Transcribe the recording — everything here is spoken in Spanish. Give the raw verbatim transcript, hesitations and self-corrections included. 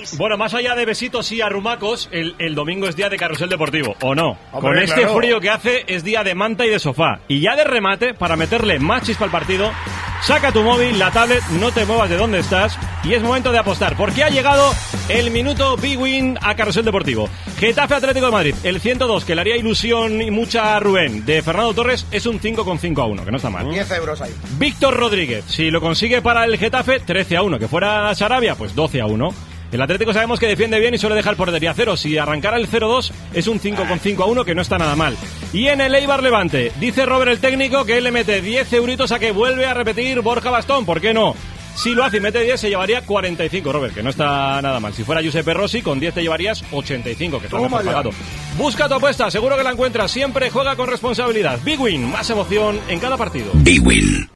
Bueno, más allá de besitos y arrumacos, el, el domingo es día de carrusel deportivo, ¿o no? Hombre, Con este claro. frío que hace es día de manta y de sofá. Y ya de remate, para meterle más chispa al partido, saca tu móvil, la tablet, no te muevas de donde estás y es momento de apostar, porque ha llegado el minuto Big Win a carrusel deportivo. Getafe Atlético de Madrid, el ciento dos, que le haría ilusión y mucha a Rubén, de Fernando Torres, es un cinco coma cinco a uno, que no está mal. diez euros ahí. Víctor Rodríguez, si lo consigue para el Getafe, trece a uno, que fuera Sarabia, pues doce a uno. El Atlético sabemos que defiende bien y suele dejar portería cero. Si arrancara el cero dos es un cinco coma cinco a uno, que no está nada mal. Y en el Eibar Levante, dice Robert el técnico que él le mete diez euritos a que vuelve a repetir Borja Bastón. ¿Por qué no? Si lo hace y mete diez, se llevaría cuarenta y cinco, Robert, que no está nada mal. Si fuera Giuseppe Rossi, con diez te llevarías ochenta y cinco, que está mejor pagado. Busca tu apuesta, seguro que la encuentras. Siempre juega con responsabilidad. Big Win, más emoción en cada partido. Big Win.